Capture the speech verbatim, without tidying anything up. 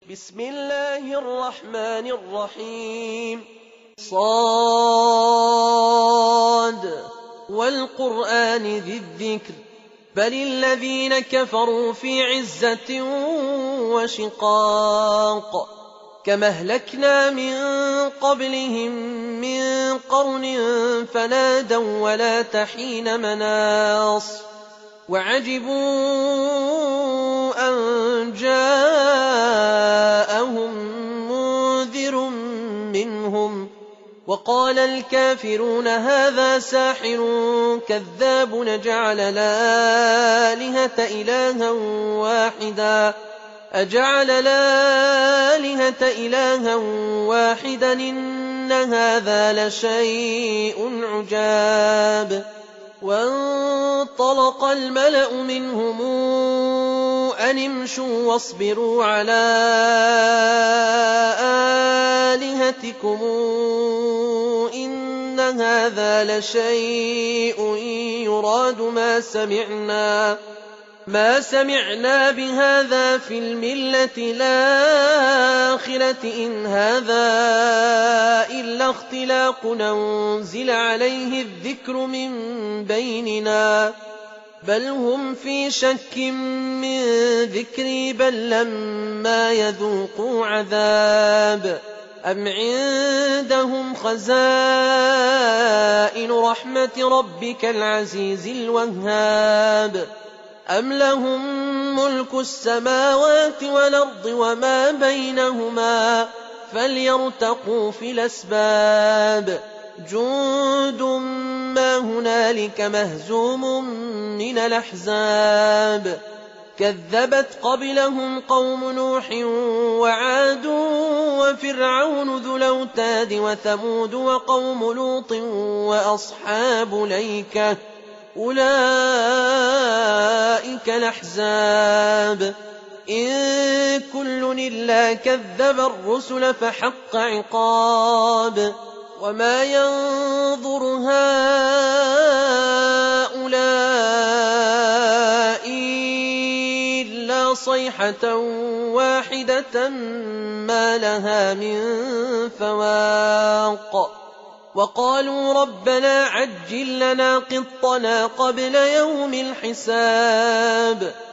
بسم الله الرحمن الرحيم صاد والقرآن ذي الذكر بل الذين كفروا في عزة وشقاق كما أهلكنا من قبلهم من قرن فنادوا ولا تحين مناص وعجبوا أن جاءهم منذر منهم وقال الكافرون هذا ساحر كذاب نجعل الآلهة إلها واحدا أجعل الآلهة إلها واحدا إن هذا لشيء عجاب وانطلق الملأ منهم أن امشوا واصبروا على آلهتكم إن هذا لشيء يراد ما سمعنا ما سمعنا بهذا في الملة الآخرة إن هذا إلا اختلاق أنزل عليه الذكر من بيننا بل هم في شك من ذكري بل لما يذوقوا عذاب أم عندهم خزائن رحمة ربك العزيز الوهاب أم لهم ملك السماوات والأرض وما بينهما فليرتقوا في الأسباب جند ما هنالك مهزوم من الأحزاب كذبت قبلهم قوم نوح وعاد وفرعون ذو الأوتاد وثمود وقوم لوط وأصحاب الأيكة أولئك الأحزاب إن كل إلا كذب الرسل فحق عقاب وما ينظر هؤلاء إلا صيحة واحدة ما لها من فواق وقالوا ربنا عجل لنا قطنا قبل يوم الحساب